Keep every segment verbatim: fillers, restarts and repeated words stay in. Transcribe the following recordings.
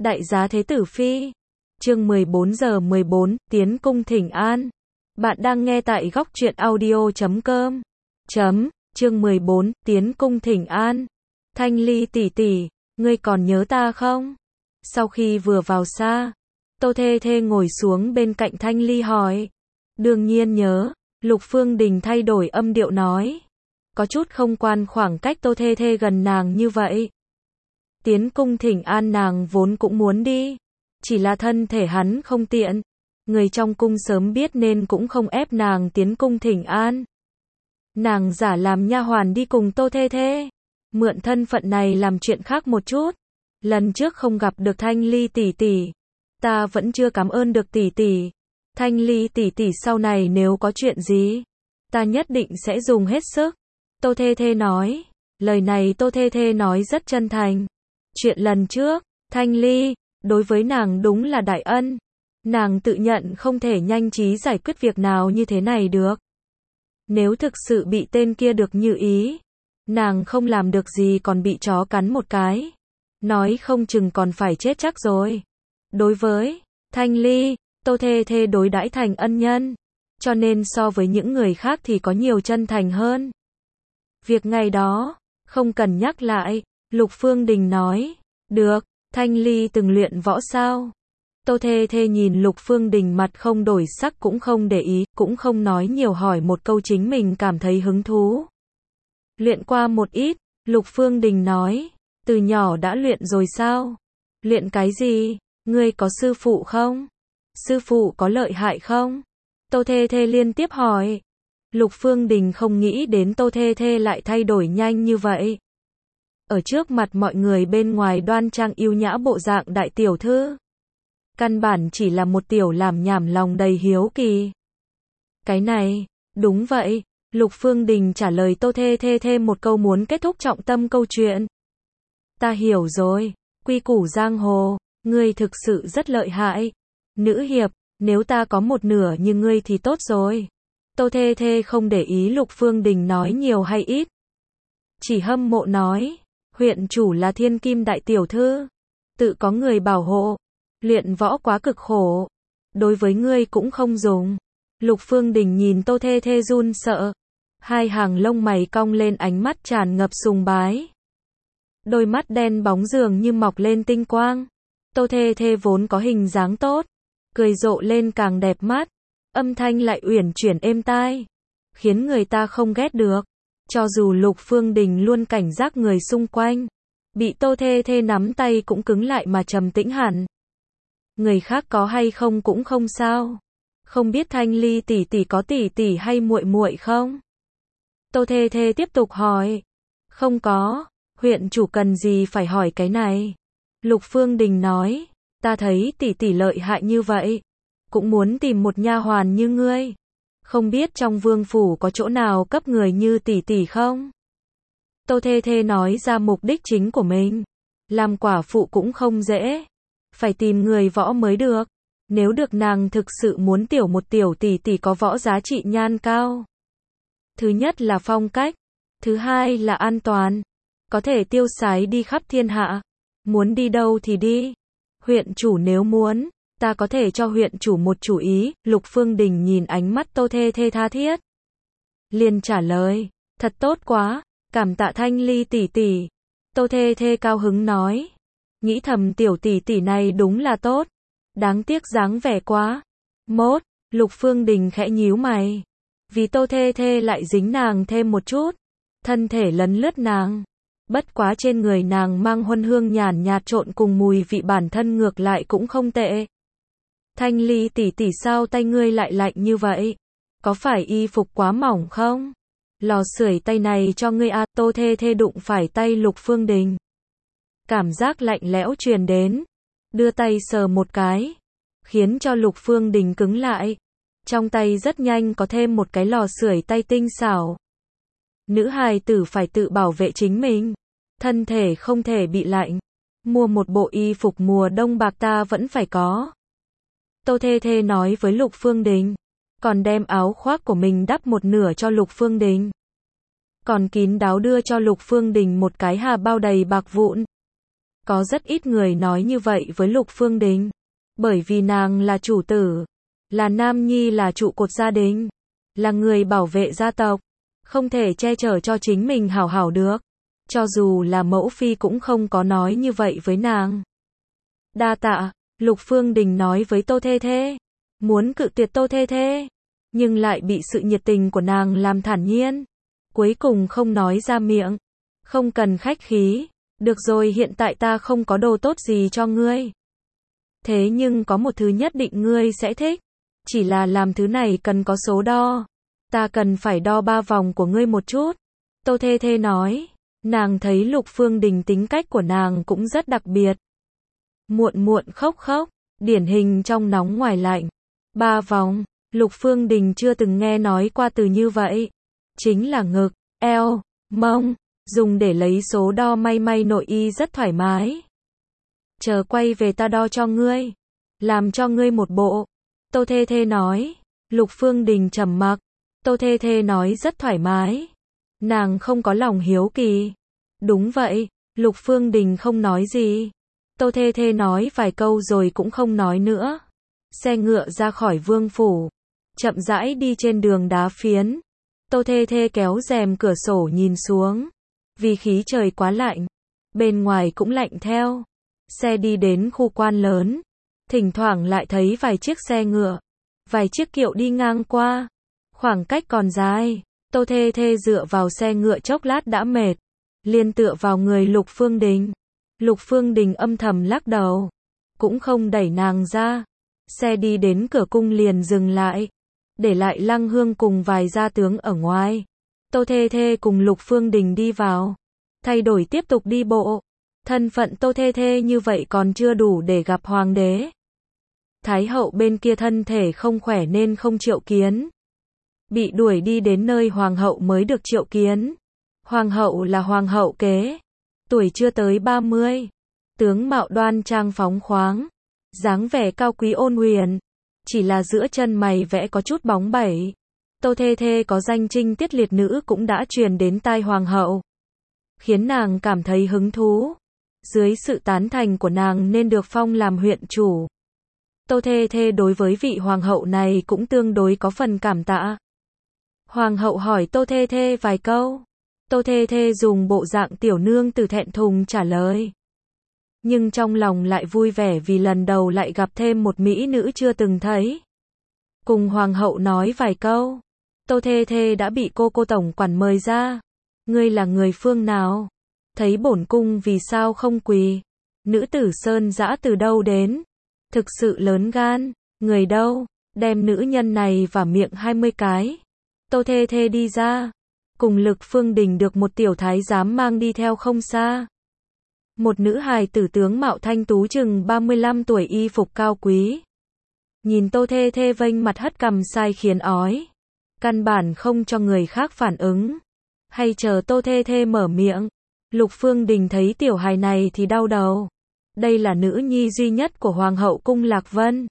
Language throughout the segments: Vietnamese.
Đại giá Thế Tử Phi. Chương mười bốn giờ mười bốn, tiến cung thỉnh an. Bạn đang nghe tại góc truyện audio chấm com. Chấm, chương mười bốn, tiến cung thỉnh an. Thanh Ly tỷ tỷ, ngươi còn nhớ ta không? Sau khi vừa vào xa, Tô Thê Thê ngồi xuống bên cạnh Thanh Ly hỏi. Đương nhiên nhớ, Lục Phương Đình thay đổi âm điệu nói. Có chút không quan khoảng cách Tô Thê Thê gần nàng như vậy. Tiến cung thỉnh an nàng vốn cũng muốn đi, chỉ là thân thể hắn không tiện. Người trong cung sớm biết nên cũng không ép nàng tiến cung thỉnh an. Nàng giả làm nha hoàn đi cùng Tô Thê Thê, mượn thân phận này làm chuyện khác một chút. Lần trước không gặp được Thanh Ly tỷ tỷ, ta vẫn chưa cảm ơn được tỷ tỷ. Thanh Ly tỷ tỷ sau này nếu có chuyện gì, ta nhất định sẽ dùng hết sức. Tô Thê Thê nói, lời này Tô Thê Thê nói rất chân thành. Chuyện lần trước, Thanh Ly, đối với nàng đúng là đại ân. Nàng tự nhận không thể nhanh trí giải quyết việc nào như thế này được. Nếu thực sự bị tên kia được như ý, nàng không làm được gì còn bị chó cắn một cái, nói không chừng còn phải chết chắc rồi. Đối với Thanh Ly, Tô Thê Thê đối đãi thành ân nhân, cho nên so với những người khác thì có nhiều chân thành hơn. Việc ngày đó, không cần nhắc lại, Lục Phương Đình nói. Được, Thanh Ly từng luyện võ sao? Tô Thê Thê nhìn Lục Phương Đình mặt không đổi sắc cũng không để ý, cũng không nói nhiều, hỏi một câu chính mình cảm thấy hứng thú. Luyện qua một ít, Lục Phương Đình nói. Từ nhỏ đã luyện rồi sao? Luyện cái gì? Ngươi có sư phụ không? Sư phụ có lợi hại không? Tô Thê Thê liên tiếp hỏi. Lục Phương Đình không nghĩ đến Tô Thê Thê lại thay đổi nhanh như vậy. Ở trước mặt mọi người bên ngoài đoan trang yêu nhã bộ dạng đại tiểu thư, căn bản chỉ là một tiểu làm nhảm lòng đầy hiếu kỳ. Cái này, đúng vậy, Lục Phương Đình trả lời Tô Thê Thê thêm một câu muốn kết thúc trọng tâm câu chuyện. Ta hiểu rồi, quy củ giang hồ, ngươi thực sự rất lợi hại. Nữ hiệp, nếu ta có một nửa như ngươi thì tốt rồi. Tô Thê Thê không để ý Lục Phương Đình nói nhiều hay ít, chỉ hâm mộ nói. Huyện chủ là thiên kim đại tiểu thư, tự có người bảo hộ, luyện võ quá cực khổ, đối với ngươi cũng không dùng. Lục Phương Đình nhìn Tô Thê Thê run sợ, hai hàng lông mày cong lên, ánh mắt tràn ngập sùng bái. Đôi mắt đen bóng dường như mọc lên tinh quang. Tô Thê Thê vốn có hình dáng tốt, cười rộ lên càng đẹp mắt, âm thanh lại uyển chuyển êm tai, khiến người ta không ghét được. Cho dù Lục Phương Đình luôn cảnh giác người xung quanh, bị Tô Thê Thê nắm tay cũng cứng lại mà trầm tĩnh hẳn. Người khác có hay không cũng không sao. Không biết Thanh Ly tỷ tỷ có tỷ tỷ hay muội muội không? Tô Thê Thê tiếp tục hỏi. Không có, huyện chủ cần gì phải hỏi cái này. Lục Phương Đình nói, ta thấy tỷ tỷ lợi hại như vậy, cũng muốn tìm một nha hoàn như ngươi. Không biết trong vương phủ có chỗ nào cấp người như tỷ tỷ không? Tô Thê Thê nói ra mục đích chính của mình. Làm quả phụ cũng không dễ, phải tìm người võ mới được. Nếu được, nàng thực sự muốn tiểu một tiểu tỷ tỷ có võ giá trị nhan cao. Thứ nhất là phong cách, thứ hai là an toàn, có thể tiêu sái đi khắp thiên hạ, muốn đi đâu thì đi. Huyện chủ nếu muốn, ta có thể cho huyện chủ một chủ ý. Lục Phương Đình nhìn ánh mắt Tô Thê Thê tha thiết, liền trả lời, thật tốt quá, cảm tạ Thanh Ly tỷ tỷ. Tô Thê Thê cao hứng nói, nghĩ thầm tiểu tỷ tỷ này đúng là tốt, đáng tiếc dáng vẻ quá. Mốt, Lục Phương Đình khẽ nhíu mày, vì Tô Thê Thê lại dính nàng thêm một chút, thân thể lấn lướt nàng. Bất quá trên người nàng mang huân hương nhàn nhạt trộn cùng mùi vị bản thân ngược lại cũng không tệ. Thanh Ly tỷ tỷ, sao tay ngươi lại lạnh như vậy? Có phải y phục quá mỏng không? Lò sưởi tay này cho ngươi à? Tô Thê Thê đụng phải tay Lục Phương Đình, cảm giác lạnh lẽo truyền đến, đưa tay sờ một cái, khiến cho Lục Phương Đình cứng lại. Trong tay rất nhanh có thêm một cái lò sưởi tay tinh xảo. Nữ hài tử phải tự bảo vệ chính mình, thân thể không thể bị lạnh. Mua một bộ y phục mùa đông bạc ta vẫn phải có. Tô Thê Thê nói với Lục Phương Đình, còn đem áo khoác của mình đắp một nửa cho Lục Phương Đình, còn kín đáo đưa cho Lục Phương Đình một cái hà bao đầy bạc vụn. Có rất ít người nói như vậy với Lục Phương Đình. Bởi vì nàng là chủ tử, là nam nhi, là trụ cột gia đình, là người bảo vệ gia tộc, không thể che chở cho chính mình hảo hảo được. Cho dù là mẫu phi cũng không có nói như vậy với nàng. Đa tạ, Lục Phương Đình nói với Tô Thê Thê. Muốn cự tuyệt Tô Thê Thê, nhưng lại bị sự nhiệt tình của nàng làm thản nhiên. Cuối cùng không nói ra miệng. Không cần khách khí. Được rồi, hiện tại ta không có đồ tốt gì cho ngươi. Thế nhưng có một thứ nhất định ngươi sẽ thích. Chỉ là làm thứ này cần có số đo. Ta cần phải đo ba vòng của ngươi một chút. Tô Thê Thê nói. Nàng thấy Lục Phương Đình tính cách của nàng cũng rất đặc biệt. Muộn muộn khóc khóc. Điển hình trong nóng ngoài lạnh. Ba vòng. Lục Phương Đình chưa từng nghe nói qua từ như vậy. Chính là ngực, eo, mông. Dùng để lấy số đo may may nội y rất thoải mái. Chờ quay về ta đo cho ngươi. Làm cho ngươi một bộ. Tô Thê Thê nói. Lục Phương Đình trầm mặc. Tô Thê Thê nói rất thoải mái. Nàng không có lòng hiếu kỳ. Đúng vậy. Lục Phương Đình không nói gì. Tô Thê Thê nói vài câu rồi cũng không nói nữa. Xe ngựa ra khỏi vương phủ. Chậm rãi đi trên đường đá phiến. Tô Thê Thê kéo rèm cửa sổ nhìn xuống. Vì khí trời quá lạnh. Bên ngoài cũng lạnh theo. Xe đi đến khu quan lớn. Thỉnh thoảng lại thấy vài chiếc xe ngựa. Vài chiếc kiệu đi ngang qua. Khoảng cách còn dài. Tô Thê Thê dựa vào xe ngựa chốc lát đã mệt. Liền tựa vào người Lục Phương Đình. Lục Phương Đình âm thầm lắc đầu. Cũng không đẩy nàng ra. Xe đi đến cửa cung liền dừng lại. Để lại Lăng Hương cùng vài gia tướng ở ngoài. Tô Thê Thê cùng Lục Phương Đình đi vào. Thay đổi tiếp tục đi bộ. Thân phận Tô Thê Thê như vậy còn chưa đủ để gặp hoàng đế. Thái hậu bên kia thân thể không khỏe nên không triệu kiến. Bị đuổi đi đến nơi hoàng hậu mới được triệu kiến. Hoàng hậu là hoàng hậu kế. Tuổi chưa tới ba mươi. Tướng mạo đoan trang phóng khoáng. Dáng vẻ cao quý ôn huyền. Chỉ là giữa chân mày vẽ có chút bóng bẩy. Tô Thê Thê có danh trinh tiết liệt nữ cũng đã truyền đến tai hoàng hậu. Khiến nàng cảm thấy hứng thú. Dưới sự tán thành của nàng nên được phong làm huyện chủ. Tô Thê Thê đối với vị hoàng hậu này cũng tương đối có phần cảm tạ. Hoàng hậu hỏi Tô Thê Thê vài câu. Tô Thê Thê dùng bộ dạng tiểu nương tử thẹn thùng trả lời. Nhưng trong lòng lại vui vẻ vì lần đầu lại gặp thêm một mỹ nữ chưa từng thấy. Cùng hoàng hậu nói vài câu. Tô Thê Thê đã bị cô cô tổng quản mời ra. Ngươi là người phương nào? Thấy bổn cung vì sao không quỳ? Nữ tử Sơn Dã từ đâu đến? Thực sự lớn gan. Người đâu? Đem nữ nhân này vào miệng hai mươi cái. Tô Thê Thê đi ra. Cùng Lục Phương Đình được một tiểu thái giám mang đi theo không xa. Một nữ hài tử tướng mạo thanh tú chừng ba mươi lăm tuổi, y phục cao quý. Nhìn Tô Thê Thê vênh mặt hất cằm sai khiến ói. Căn bản không cho người khác phản ứng. Hay chờ Tô Thê Thê mở miệng. Lục Phương Đình thấy tiểu hài này thì đau đầu. Đây là nữ nhi duy nhất của Hoàng hậu cung Lạc Vân.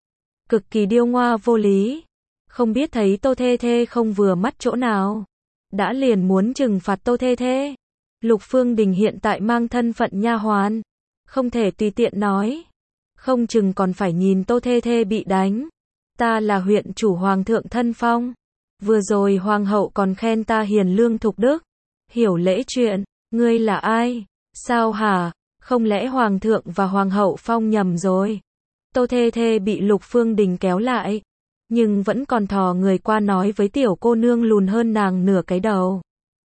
Cực kỳ điêu ngoa vô lý. Không biết thấy Tô Thê Thê không vừa mắt chỗ nào. Đã liền muốn trừng phạt Tô Thê Thê. Lục Phương Đình hiện tại mang thân phận nha hoàn. Không thể tùy tiện nói. Không chừng còn phải nhìn Tô Thê Thê bị đánh. Ta là huyện chủ hoàng thượng thân phong. Vừa rồi hoàng hậu còn khen ta hiền lương thục đức. Hiểu lễ chuyện. Ngươi là ai? Sao hả? Không lẽ hoàng thượng và hoàng hậu phong nhầm rồi? Tô Thê Thê bị Lục Phương Đình kéo lại. Nhưng vẫn còn thò người qua nói với tiểu cô nương lùn hơn nàng nửa cái đầu.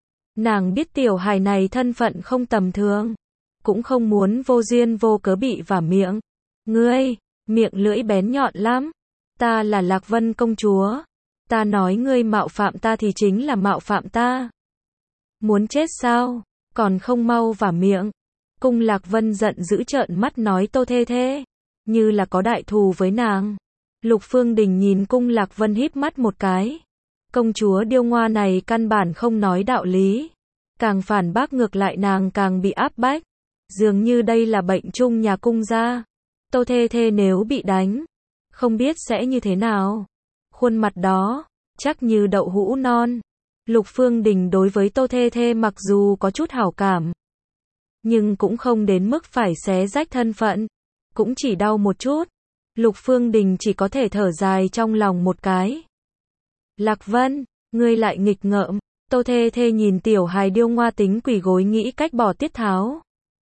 Nàng biết tiểu hài này thân phận không tầm thường. Cũng không muốn vô duyên vô cớ bị vả miệng. Ngươi, miệng lưỡi bén nhọn lắm. Ta là Lạc Vân công chúa. Ta nói ngươi mạo phạm ta thì chính là mạo phạm ta. Muốn chết sao? Còn không mau vả miệng. Cung Lạc Vân giận dữ trợn mắt nói Tô Thê Thê. Như là có đại thù với nàng. Lục Phương Đình nhìn Cung Lạc Vân híp mắt một cái. Công chúa điêu ngoa này căn bản không nói đạo lý. Càng phản bác ngược lại nàng càng bị áp bách. Dường như đây là bệnh chung nhà cung gia. Tô Thê Thê nếu bị đánh, không biết sẽ như thế nào. Khuôn mặt đó, chắc như đậu hũ non. Lục Phương Đình đối với Tô Thê Thê mặc dù có chút hảo cảm, nhưng cũng không đến mức phải xé rách thân phận, cũng chỉ đau một chút. Lục Phương Đình chỉ có thể thở dài trong lòng một cái. Lạc Vân, ngươi lại nghịch ngợm. Tô Thê Thê nhìn tiểu hài điêu ngoa tính quỳ gối nghĩ cách bỏ tiết tháo.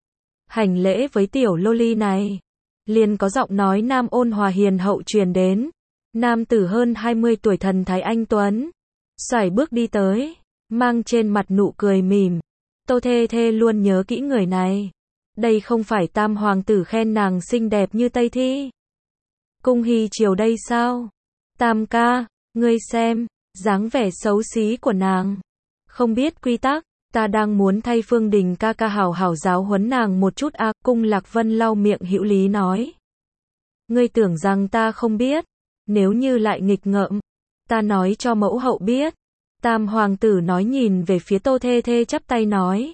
Hành lễ với tiểu loli này. Liền có giọng nói nam ôn hòa hiền hậu truyền đến. Nam tử hơn hai mươi tuổi thần thái anh tuấn. Xoải bước đi tới, mang trên mặt nụ cười mỉm. Tô Thê Thê luôn nhớ kỹ người này. Đây không phải tam hoàng tử khen nàng xinh đẹp như Tây Thi. Cung Hy Triều đây sao? Tam ca, ngươi xem, dáng vẻ xấu xí của nàng. Không biết quy tắc, ta đang muốn thay Phương Đình ca ca hảo hảo giáo huấn nàng một chút à, Cung Lạc Vân lau miệng hữu lý nói. Ngươi tưởng rằng ta không biết, nếu như lại nghịch ngợm, ta nói cho mẫu hậu biết. Tam hoàng tử nói nhìn về phía Tô Thê Thê chắp tay nói.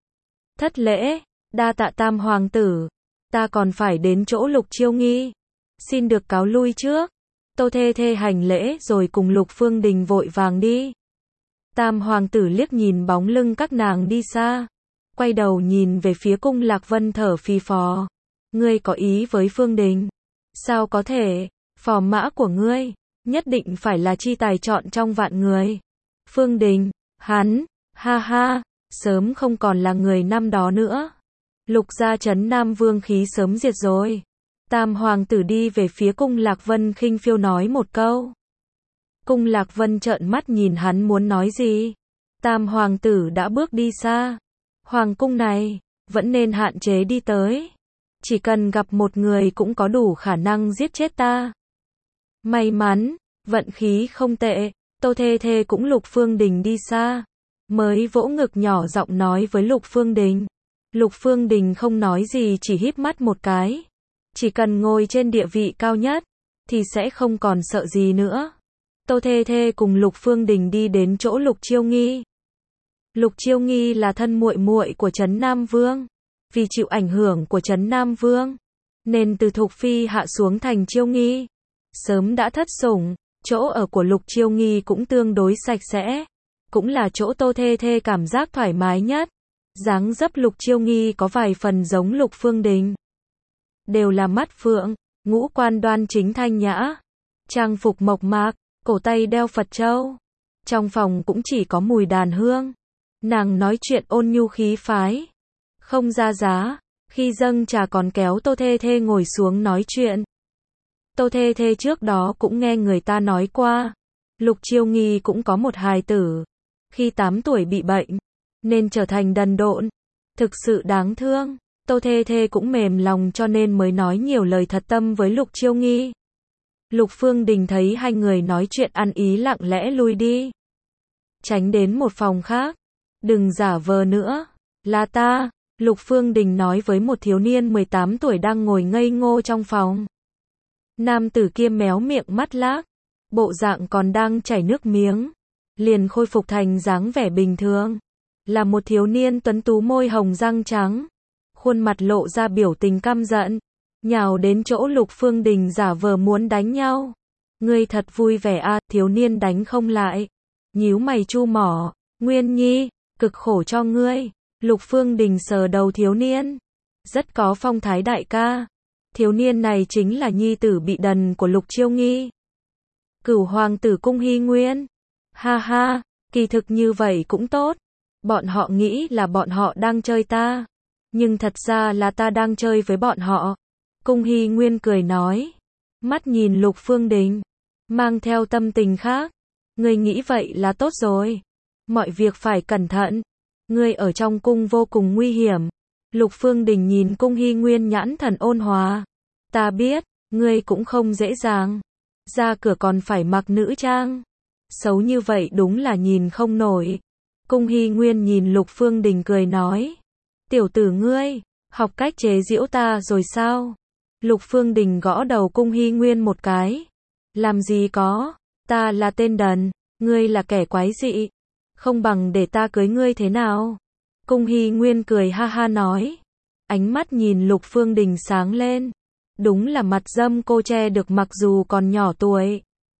Thất lễ, đa tạ tam hoàng tử, ta còn phải đến chỗ Lục Chiêu Nghi. Xin được cáo lui trước. Tô Thê Thê hành lễ rồi cùng Lục Phương Đình vội vàng đi. Tam hoàng tử liếc nhìn bóng lưng các nàng đi xa, quay đầu nhìn về phía Cung Lạc Vân thở phì phò. Ngươi có ý với Phương Đình? Sao có thể, phò mã của ngươi, nhất định phải là chi tài chọn trong vạn người. Phương Đình, hắn, ha ha, sớm không còn là người năm đó nữa. Lục gia trấn Nam Vương khí sớm diệt rồi. Tam hoàng tử đi về phía Cung Lạc Vân khinh phiêu nói một câu. Cung Lạc Vân trợn mắt nhìn hắn muốn nói gì. Tam hoàng tử đã bước đi xa. Hoàng cung này, vẫn nên hạn chế đi tới. Chỉ cần gặp một người cũng có đủ khả năng giết chết ta. May mắn, vận khí không tệ, Tô Thê Thê cũng Lục Phương Đình đi xa. Mới vỗ ngực nhỏ giọng nói với Lục Phương Đình. Lục Phương Đình không nói gì chỉ híp mắt một cái. Chỉ cần ngồi trên địa vị cao nhất, thì sẽ không còn sợ gì nữa. Tô Thê Thê cùng Lục Phương Đình đi đến chỗ Lục Chiêu Nghi. Lục Chiêu Nghi là thân muội muội của Trấn Nam Vương. Vì chịu ảnh hưởng của Trấn Nam Vương, nên từ Thục Phi hạ xuống thành Chiêu Nghi. Sớm đã thất sủng, chỗ ở của Lục Chiêu Nghi cũng tương đối sạch sẽ. Cũng là chỗ Tô Thê Thê cảm giác thoải mái nhất. Dáng dấp Lục Chiêu Nghi có vài phần giống Lục Phương Đình. Đều là mắt phượng, ngũ quan đoan chính thanh nhã. Trang phục mộc mạc, cổ tay đeo Phật châu. Trong phòng cũng chỉ có mùi đàn hương. Nàng nói chuyện ôn nhu khí phái. Không ra giá, khi dâng trà còn kéo Tô Thê Thê ngồi xuống nói chuyện. Tô Thê Thê trước đó cũng nghe người ta nói qua. Lục Chiêu Nghi cũng có một hài tử. Khi tám tuổi bị bệnh, nên trở thành đần độn. Thực sự đáng thương. Tô Thê Thê cũng mềm lòng cho nên mới nói nhiều lời thật tâm với Lục Chiêu Nghi. Lục Phương Đình thấy hai người nói chuyện ăn ý lặng lẽ lui đi. Tránh đến một phòng khác. Đừng giả vờ nữa. Là ta. Lục Phương Đình nói với một thiếu niên mười tám tuổi đang ngồi ngây ngô trong phòng. Nam tử kia méo miệng mắt lác. Bộ dạng còn đang chảy nước miếng. Liền khôi phục thành dáng vẻ bình thường. Là một thiếu niên tuấn tú môi hồng răng trắng. Khuôn mặt lộ ra biểu tình căm giận. Nhào đến chỗ Lục Phương Đình giả vờ muốn đánh nhau. Ngươi thật vui vẻ à, thiếu niên đánh không lại. Nhíu mày chu mỏ. Nguyên Nhi, cực khổ cho ngươi. Lục Phương Đình sờ đầu thiếu niên. Rất có phong thái đại ca. Thiếu niên này chính là nhi tử bị đần của Lục Chiêu Nghi. Cửu hoàng tử Cung Hy Nguyên. Ha ha, kỳ thực như vậy cũng tốt. Bọn họ nghĩ là bọn họ đang chơi ta. Nhưng thật ra là ta đang chơi với bọn họ. Cung Hy Nguyên cười nói. Mắt nhìn Lục Phương Đình. Mang theo tâm tình khác. Ngươi nghĩ vậy là tốt rồi. Mọi việc phải cẩn thận. Ngươi ở trong cung vô cùng nguy hiểm. Lục Phương Đình nhìn Cung Hy Nguyên nhãn thần ôn hòa. Ta biết, ngươi cũng không dễ dàng. Ra cửa còn phải mặc nữ trang. Xấu như vậy đúng là nhìn không nổi. Cung Hy Nguyên nhìn Lục Phương Đình cười nói. Tiểu tử ngươi, học cách chế giễu ta rồi sao? Lục Phương Đình gõ đầu Cung Hy Nguyên một cái. Làm gì có, ta là tên đần, ngươi là kẻ quái dị. Không bằng để ta cưới ngươi thế nào? Cung Hy Nguyên cười ha ha nói. Ánh mắt nhìn Lục Phương Đình sáng lên. Đúng là mặt dâm cô che được mặc dù còn nhỏ tuổi.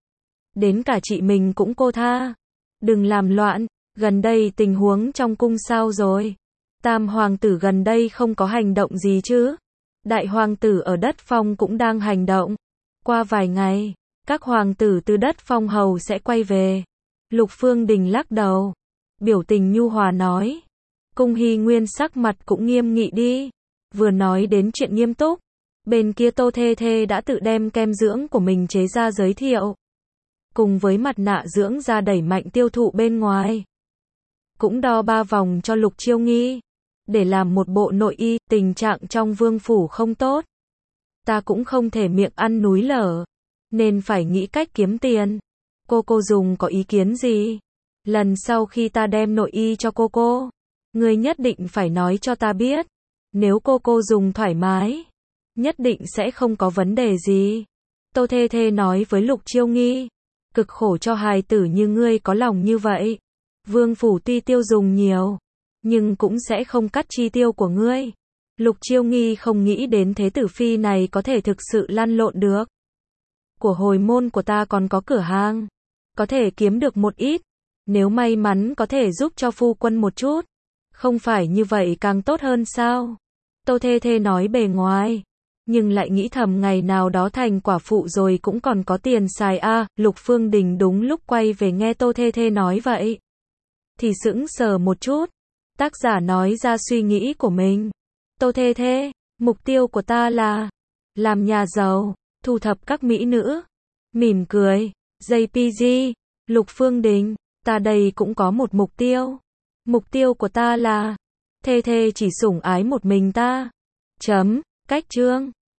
Đến cả chị mình cũng cô tha. Đừng làm loạn, gần đây tình huống trong cung sao rồi? Tam hoàng tử gần đây không có hành động gì chứ? Đại hoàng tử ở đất phong cũng đang hành động. Qua vài ngày, các hoàng tử từ đất phong hầu sẽ quay về. Lục Phương Đình lắc đầu, biểu tình nhu hòa nói. Cung Hy Nguyên sắc mặt cũng nghiêm nghị đi. Vừa nói đến chuyện nghiêm túc, bên kia Tô Thê Thê đã tự đem kem dưỡng của mình chế ra giới thiệu. Cùng với mặt nạ dưỡng da đẩy mạnh tiêu thụ bên ngoài. Cũng đo ba vòng cho Lục Chiêu Nghi. Để làm một bộ nội y, tình trạng trong vương phủ không tốt. Ta cũng không thể miệng ăn núi lở. Nên phải nghĩ cách kiếm tiền. Cô cô dùng có ý kiến gì? Lần sau khi ta đem nội y cho cô cô, ngươi nhất định phải nói cho ta biết. Nếu cô cô dùng thoải mái, nhất định sẽ không có vấn đề gì. Tô Thê Thê nói với Lục Chiêu Nghi. Cực khổ cho hài tử như ngươi có lòng như vậy. Vương phủ tuy tiêu dùng nhiều, nhưng cũng sẽ không cắt chi tiêu của ngươi. Lục Chiêu Nghi không nghĩ đến thế tử phi này có thể thực sự lăn lộn được. Của hồi môn của ta còn có cửa hàng, có thể kiếm được một ít. Nếu may mắn có thể giúp cho phu quân một chút, không phải như vậy càng tốt hơn sao? Tô Thê Thê nói bề ngoài, nhưng lại nghĩ thầm ngày nào đó thành quả phụ rồi cũng còn có tiền xài a. À, Lục Phương Đình đúng lúc quay về nghe Tô Thê Thê nói vậy, thì sững sờ một chút. Tác giả nói ra suy nghĩ của mình. Tô Thê Thê, mục tiêu của ta là làm nhà giàu, thu thập các mỹ nữ. Mỉm cười, gi pê giê, Lục Phương Đình, ta đây cũng có một mục tiêu. Mục tiêu của ta là Thê Thê chỉ sủng ái một mình ta. Chấm, cách chương.